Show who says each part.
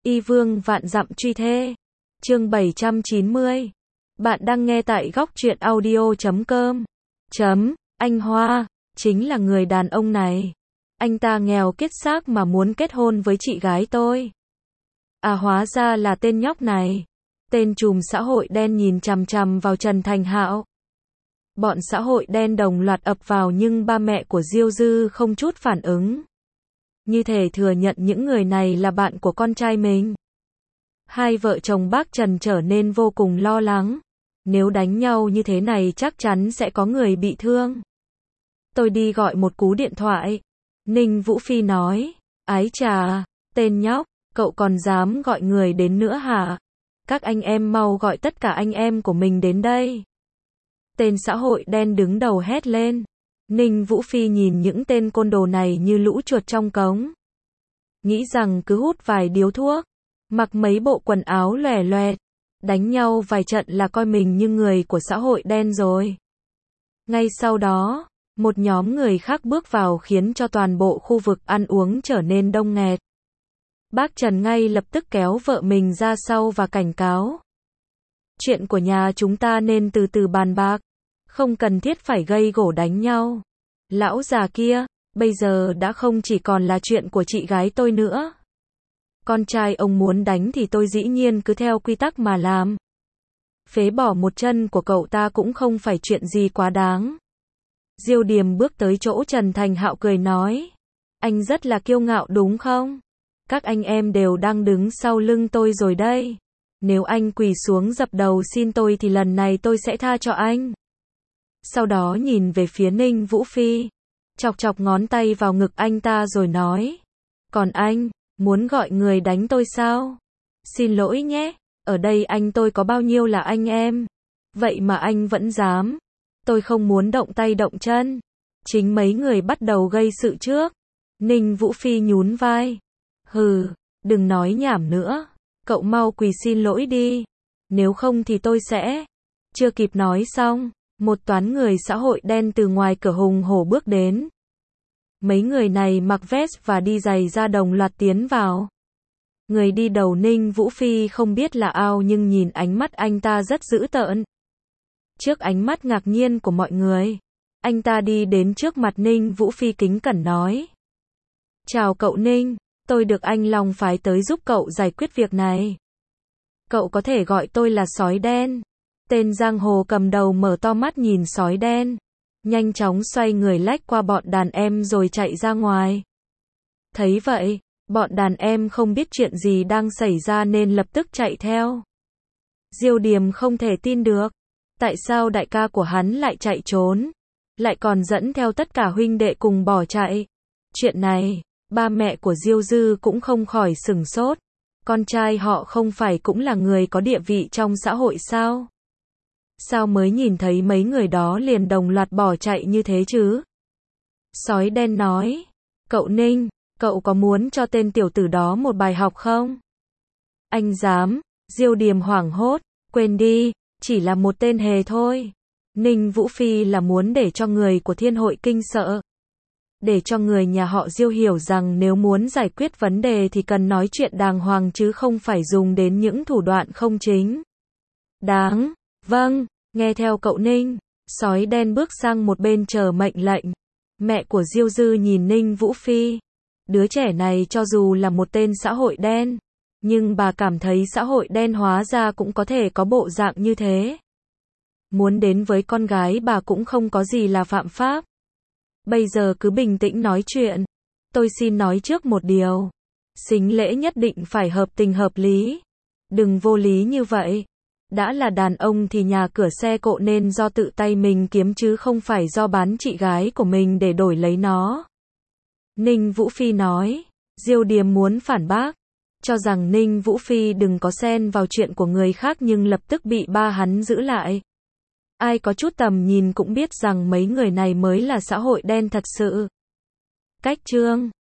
Speaker 1: Y vương vạn dặm truy thê. Chương 790. Bạn đang nghe tại góc truyện audio.com. Anh Hoa, chính là người đàn ông này. Anh ta nghèo kiết xác mà muốn kết hôn với chị gái tôi. À, hóa ra là tên nhóc này. Tên trùm xã hội đen nhìn chằm chằm vào Trần Thành Hạo. Bọn xã hội đen đồng loạt ập vào nhưng ba mẹ của Diêu Dư không chút phản ứng. Như thể thừa nhận những người này là bạn của con trai mình. Hai vợ chồng bác Trần trở nên vô cùng lo lắng. Nếu đánh nhau như thế này chắc chắn sẽ có người bị thương. Tôi đi gọi một cú điện thoại. Ninh Vũ Phi nói. Ái chà, tên nhóc, cậu còn dám gọi người đến nữa hả? Các anh em mau gọi tất cả anh em của mình đến đây. Tên xã hội đen đứng đầu hét lên. Ninh Vũ Phi nhìn những tên côn đồ này như lũ chuột trong cống. Nghĩ rằng cứ hút vài điếu thuốc, mặc mấy bộ quần áo lòe loẹt, đánh nhau vài trận là coi mình như người của xã hội đen rồi. Ngay sau đó, một nhóm người khác bước vào khiến cho toàn bộ khu vực ăn uống trở nên đông nghẹt. Bác Trần ngay lập tức kéo vợ mình ra sau và cảnh cáo. Chuyện của nhà chúng ta nên từ từ bàn bạc, không cần thiết phải gây gổ đánh nhau. Lão già kia, bây giờ đã không chỉ còn là chuyện của chị gái tôi nữa. Con trai ông muốn đánh thì tôi dĩ nhiên cứ theo quy tắc mà làm. Phế bỏ một chân của cậu ta cũng không phải chuyện gì quá đáng. Diêu Điềm bước tới chỗ Trần Thành Hạo cười nói. Anh rất là kiêu ngạo đúng không? Các anh em đều đang đứng sau lưng tôi rồi đây. Nếu anh quỳ xuống dập đầu xin tôi thì lần này tôi sẽ tha cho anh. Sau đó nhìn về phía Ninh Vũ Phi, chọc chọc ngón tay vào ngực anh ta rồi nói. Còn anh, muốn gọi người đánh tôi sao? Xin lỗi nhé, ở đây anh tôi có bao nhiêu là anh em. Vậy mà anh vẫn dám. Tôi không muốn động tay động chân. Chính mấy người bắt đầu gây sự trước. Ninh Vũ Phi nhún vai. Hừ, đừng nói nhảm nữa. Cậu mau quỳ xin lỗi đi. Nếu không thì tôi sẽ. Chưa kịp nói xong, một toán người xã hội đen từ ngoài cửa hùng hổ bước đến. Mấy người này mặc vest và đi giày da đồng loạt tiến vào. Người đi đầu Ninh Vũ Phi không biết là ao nhưng nhìn ánh mắt anh ta rất dữ tợn. Trước ánh mắt ngạc nhiên của mọi người, anh ta đi đến trước mặt Ninh Vũ Phi kính cẩn nói. Chào cậu Ninh, tôi được anh Long phái tới giúp cậu giải quyết việc này. Cậu có thể gọi tôi là sói đen. Tên giang hồ cầm đầu mở to mắt nhìn sói đen. Nhanh chóng xoay người lách qua bọn đàn em rồi chạy ra ngoài. Thấy vậy, bọn đàn em không biết chuyện gì đang xảy ra nên lập tức chạy theo. Diêu Điềm không thể tin được. Tại sao đại ca của hắn lại chạy trốn? Lại còn dẫn theo tất cả huynh đệ cùng bỏ chạy. Chuyện này, ba mẹ của Diêu Dư cũng không khỏi sửng sốt. Con trai họ không phải cũng là người có địa vị trong xã hội sao? Sao mới nhìn thấy mấy người đó liền đồng loạt bỏ chạy như thế chứ? Sói đen nói. Cậu Ninh, cậu có muốn cho tên tiểu tử đó một bài học không? Anh dám. Diêu Điềm hoảng hốt. Quên đi, chỉ là một tên hề thôi. Ninh Vũ Phi là muốn để cho người của Thiên Hội kinh sợ. Để cho người nhà họ Diêu hiểu rằng nếu muốn giải quyết vấn đề thì cần nói chuyện đàng hoàng chứ không phải dùng đến những thủ đoạn không chính đáng. Vâng, nghe theo cậu Ninh. Sói đen bước sang một bên chờ mệnh lệnh. Mẹ của Diêu Dư nhìn Ninh Vũ Phi. Đứa trẻ này cho dù là một tên xã hội đen, nhưng bà cảm thấy xã hội đen hóa ra cũng có thể có bộ dạng như thế. Muốn đến với con gái bà cũng không có gì là phạm pháp. Bây giờ cứ bình tĩnh nói chuyện. Tôi xin nói trước một điều. Sính lễ nhất định phải hợp tình hợp lý. Đừng vô lý như vậy. Đã là đàn ông thì nhà cửa xe cộ nên do tự tay mình kiếm chứ không phải do bán chị gái của mình để đổi lấy nó. Ninh Vũ Phi nói. Diêu Điềm muốn phản bác, cho rằng Ninh Vũ Phi đừng có xen vào chuyện của người khác nhưng lập tức bị ba hắn giữ lại. Ai có chút tầm nhìn cũng biết rằng mấy người này mới là xã hội đen thật sự. Cách chương